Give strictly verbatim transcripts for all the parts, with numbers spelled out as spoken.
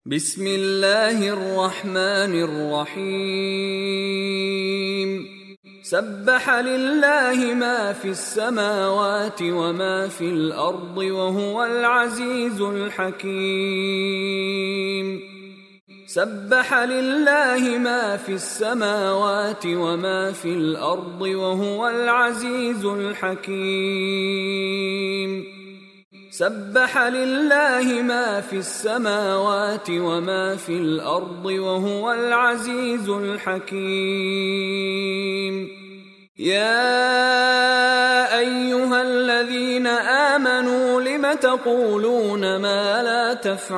بسم الله الرحمن الرحيم سبح لله ما في السماوات وما في الأرض وهو العزيز الحكيم سبح لله ما في السماوات وما في الأرض وهو العزيز الحكيم سبح لله ما في السماوات وما في الأرض وهو العزيز الحكيم يا أيها الذين آمنوا لم تقولون ما لا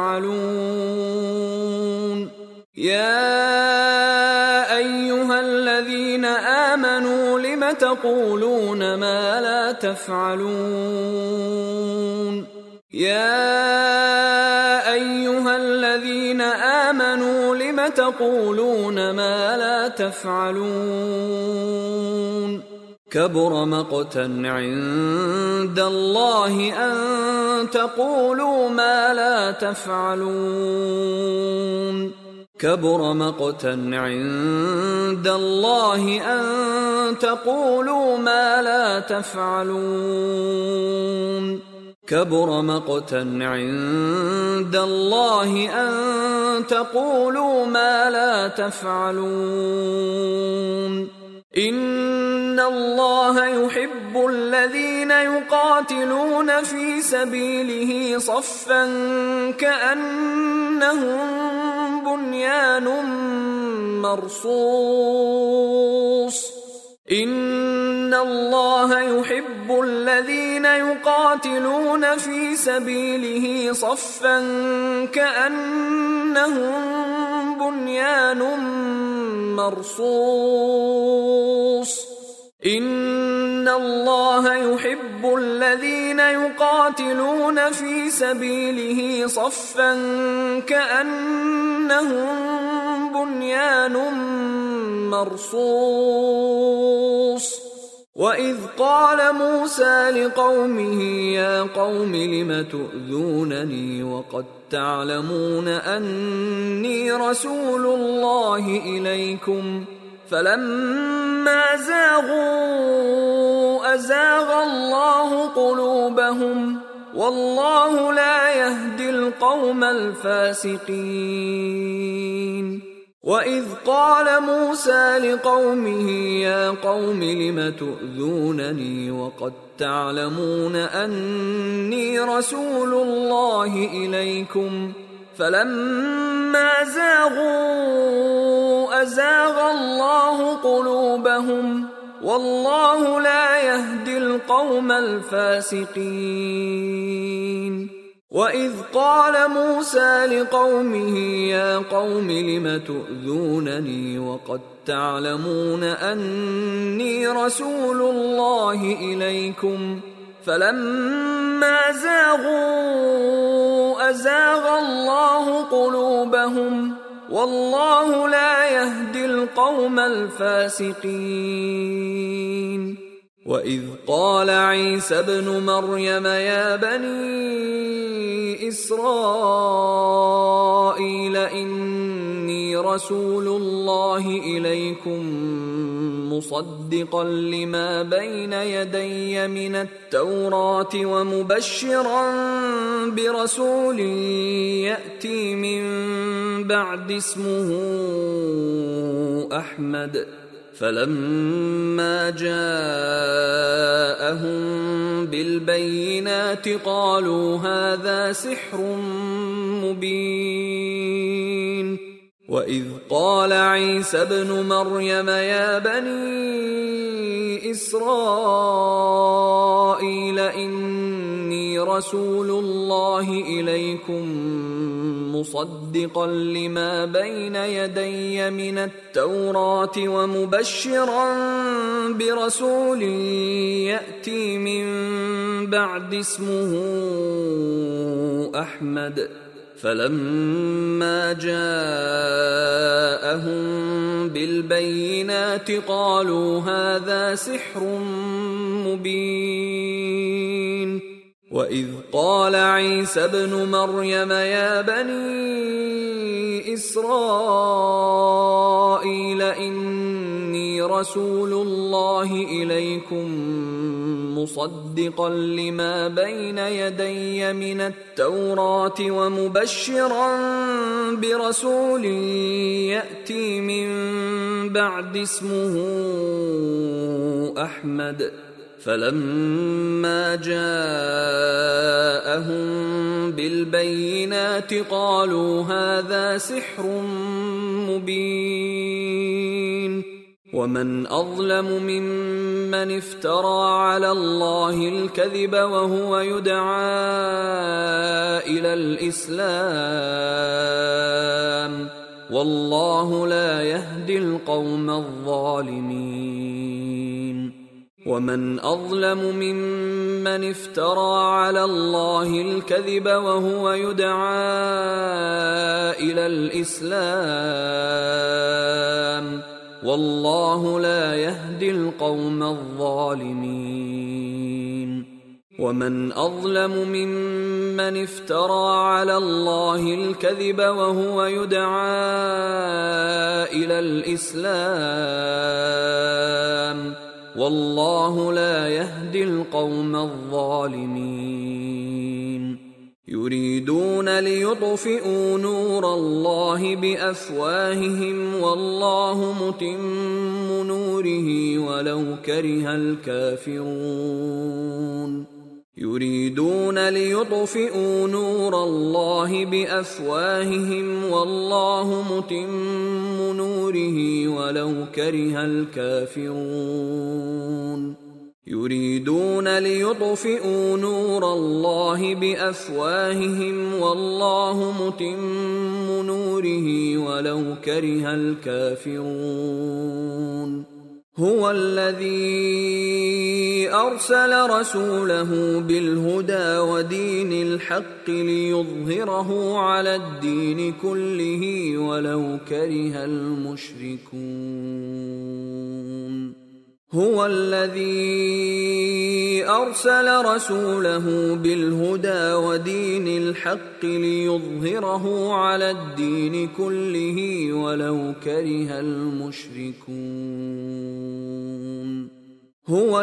تفعلون يا أيها الذين آمنوا لم تقولون ما لا تفعلون يا أيها الذين آمنوا لم تقولون ما لا تفعلون كبر مقتا عند الله أن تقولوا ما لا تفعلون كبر مقتا عند الله أن تقولوا ما لا تفعلون كبر مقتا عند الله أن تقولوا ما لا تفعلون إن الله يحب الذين يقاتلون في سبيله صفا كأنهم بنيان مرصوص إن الله يحب الذين يقاتلون في سبيله صفا كأنهم بنيان مرصوص إن الله يحب الذين يقاتلون في سبيله صفا كأنهم بنيان مرصوص وإذ قال موسى لقومه يا قوم لم تؤذونني وقد تعلمون أني رسول الله إليكم فلما زاغوا أزاغ الله قلوبهم والله لا يهدي القوم الفاسقين وإذ قال موسى لقومه يا قوم لم تؤذونني وقد تعلمون أني رسول الله إليكم فلما زاغوا أزاغ الله قلوبهم والله لا يهدي القوم الفاسقين وإذ قال موسى لقومه يا قوم لم تؤذونني وقد تعلمون أني رسول الله إليكم فلما زاغوا أزاغ الله قلوبهم والله لا يهدي القوم الفاسقين وإذ قال عيسى ابن مريم يا بني إسرائيل إني رسول الله إليكم مصدقا لما بين يدي من التوراة ومبشرا برسول يأتي من بعد اسمه أحمد فلما جاءهم بالبينات قالوا هذا سحر مبين وإذ قال عيسى ابن مريم يا بني إسرائيل إني رسول الله إليكم مصدقا لما بين يدي من التوراة ومبشرا برسول يأتي من بعد اسمه أحمد فلما جاءهم بالبينات قالوا هذا سحر مبين وإذ قال عيسى ابن مريم يا بني إسرائيل إني رسول الله إليكم مصدقا لما بين يدي من التوراة ومبشرا برسول يأتي من بعد اسمه أحمد فلما جاءهم بالبينات قالوا هذا سحر مبين ومن أظلم ممن افترى على الله الكذب وهو يدعى إلى الإسلام والله لا يهدي القوم الظالمين ومن أظلم ممن افترى على الله الكذب وهو يدعى إلى الإسلام والله لا يهدي القوم الظالمين ومن أظلم ممن افترى على الله الكذب وهو يدعى إلى الإسلام والله لا يهدي القوم الظالمين يريدون ليطفئوا نور الله بأفواههم والله متم نوره ولو كره الكافرون يريدون ليطفئوا نور الله بأفواههم والله متم نوره ولو كره الكافرون يريدون ليطفئوا نور الله بأفواههم والله متم نوره ولو كره الكافرون هو الذي أرسل رسوله بالهدى ودين الحق ليظهره على الدين كله ولو كره المشركون هو الذي أرسل رسوله بالهدى ودين الحق ليظهره على الدين كله ولو كره المشركون هو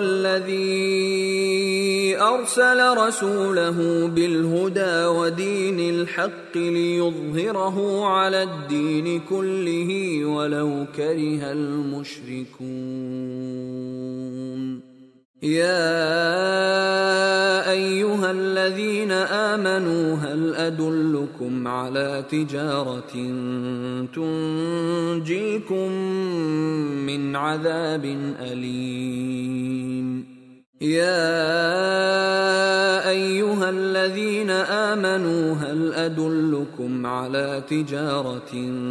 الذي أرسل رسوله بالهدى ودين الحق ليظهره على الدين كله ولو كره المشركون يا أيها الذين آمنوا هل أدلكم على تجارة تنجيكم من عذاب أليم يا أيها الذين آمنوا هل أدلكم على تجارة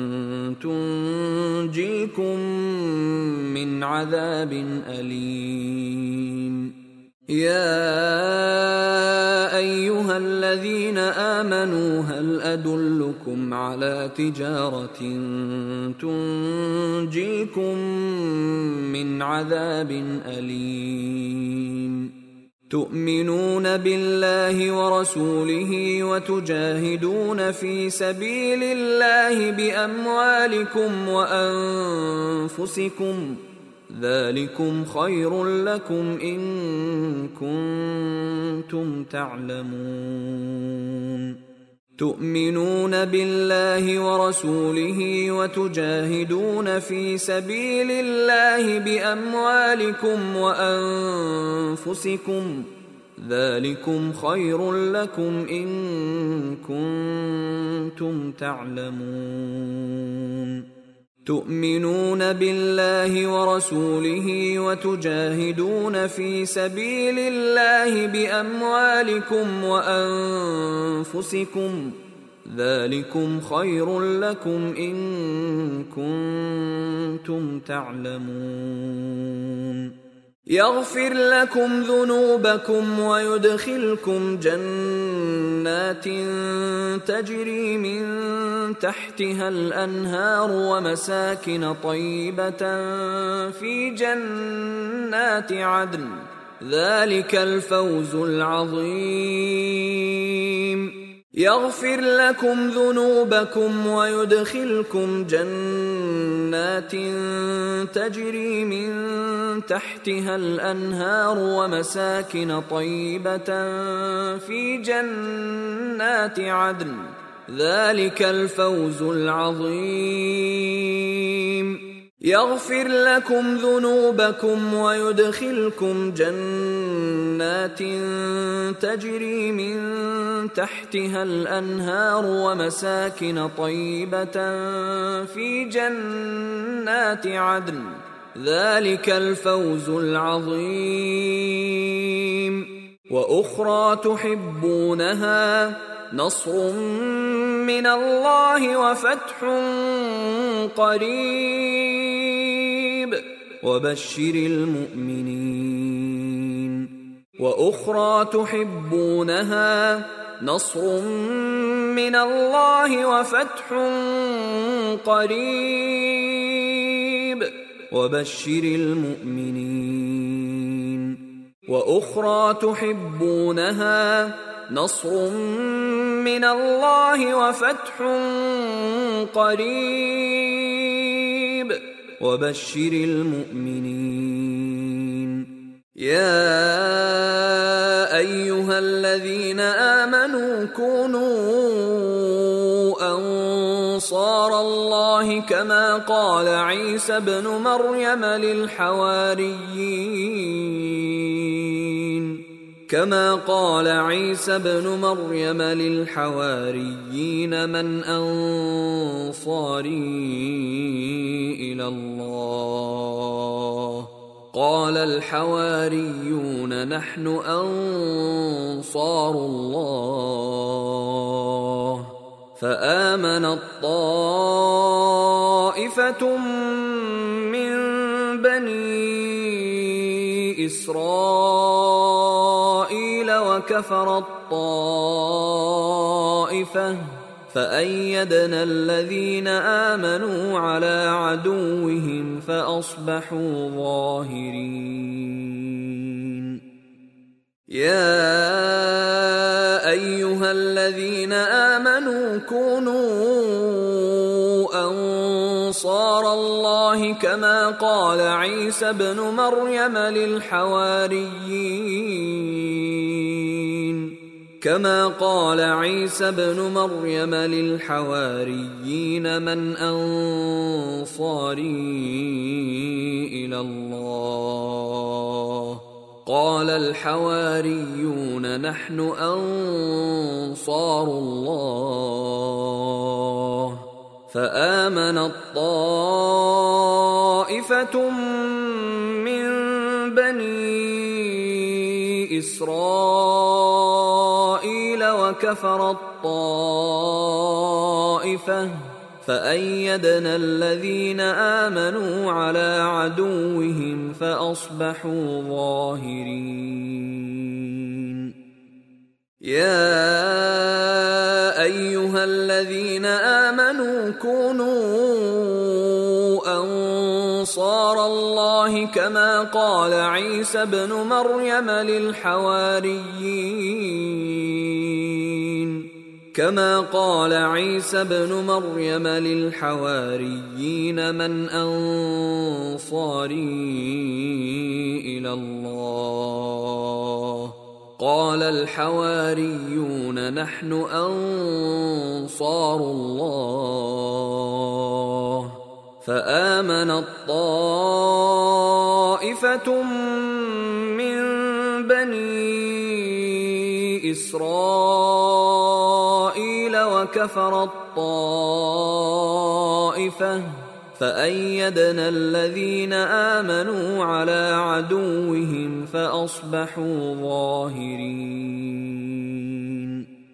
تنجيكم من عذاب أليم يا أيها الذين آمنوا هل أدلكم على تجارة تنجيكم من عذاب أليم تؤمنون بالله ورسوله وتجاهدون في سبيل الله بأموالكم وأنفسكم ذلكم خير لكم إن كنتم تعلمون تؤمنون بالله ورسوله وتجاهدون في سبيل الله بأموالكم وأنفسكم ذلكم خير لكم إن كنتم تعلمون تؤمنون بالله ورسوله وتجاهدون في سبيل الله بأموالكم وأنفسكم ذلكم خير لكم إن كنتم تعلمون يغفر لكم ذنوبكم ويدخلكم جنات تجري من تحتها الأنهار ومساكن طيبة في جنات عدن ذلك الفوز العظيم. يغفر لكم ذنوبكم ويدخلكم جنات تجري من تحتها الأنهار ومساكن طيبة في جنات عدن، ذلك الفوز العظيم. يغفر لكم ذنوبكم ويدخلكم جنات تجري من تحتها الأنهار ومساكن طيبة في جنات عدن، ذلك الفوز العظيم. وأخرى تحبونها، نصر من الله وفتح قريب، وبشر المؤمنين. وأخرى تحبونها، نصر من الله وفتح قريب، وبشر المؤمنين. وأخرى تحبونها، نصر من الله وفتح قريب، وبشر المؤمنين. يا أيها الذين آمنوا كونوا أنصار الله كما قال عيسى ابن مريم للحواريين كما قال عيسى ابن مريم للحواريين من أنصاري إلى الله؟ قال الحواريون نحن أنصار الله. فآمنت طائفة من بني إسرائيل وكفرت طائفة فأيدنا الذين آمنوا على عدوهم فأصبحوا ظاهرين. يا أيها الذين آمنوا كونوا أنصار الله كما قال عيسى ابن مريم للحواريين كما قال عيسى ابن مريم للحواريين من أنصاري إلى الله؟ قال الحواريون نحن أنصار الله. فآمنت طائفة من بني إسرائيل وكفرت طائفة فأيدنا الذين آمنوا على عدوهم فأصبحوا ظاهرين. يا أيها الذين آمنوا كونوا أنصار الله كما قال عيسى ابن مريم للحواريين كما قال عيسى ابن مريم للحواريين من أنصاري إلى الله؟ قال الحواريون نحن أنصار الله. فآمنت طائفة من بني إسرائيل وكفرت طائفة فأيدنا الذين آمنوا على عدوهم فأصبحوا ظاهرين.